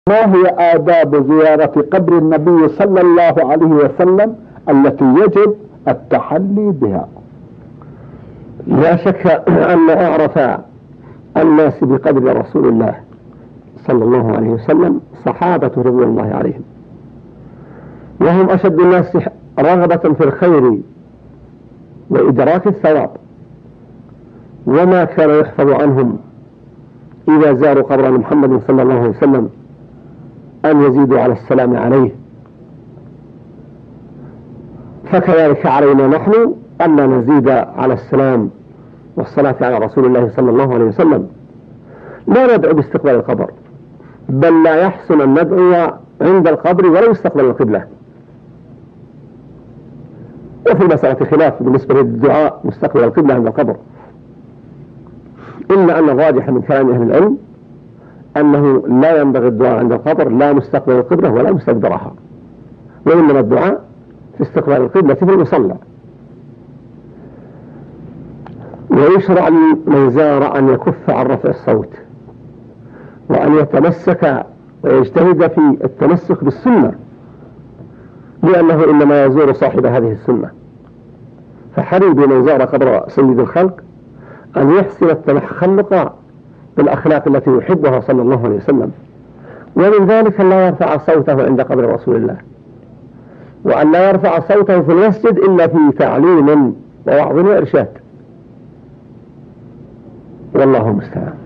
ما هي آداب زيارة قبر النبي صلى الله عليه وسلم التي يجب التحلي بها؟ لا شك أن أعرف الناس بقدر رسول الله صلى الله عليه وسلم صحابة رضي الله عليهم، وهم أشد الناس رغبة في الخير وإدراك الثواب، وما كان يحفظ عنهم إذا زاروا قبر محمد صلى الله عليه وسلم أن يزيدوا على السلام عليه. فكذلك علينا نحن أن نزيد على السلام والصلاة على رسول الله صلى الله عليه وسلم. لا ندعو باستقبال القبر، بل لا يحسن أن ندعو عند القبر ولو استقبل القبلة. وفي المسألة خلاف بالنسبة للدعاء مستقبل القبلة عند القبر، إلا أن الراجح من كلام أهل العلم أنه لا ينبغي الدعاء عند القبر لا مستقبل القبلة ولا مستدبرها، وإنما الدعاء في استقبال القبلة في المصلى. ويشرع لمن زار أن يكف عن رفع الصوت، وأن يتمسك ويجتهد في التمسك بالسنة، لأنه إنما يزور صاحب هذه السنة. فحري بمن زار قبر سيد الخلق أن يحسن التخلق بالأخلاق التي يحبها صلى الله عليه وسلم، ومن ذلك أن لا يرفع صوته عند قبر رسول الله، وأن لا يرفع صوته في المسجد إلا في تعليم ووعظ وإرشاد، والله المستعان.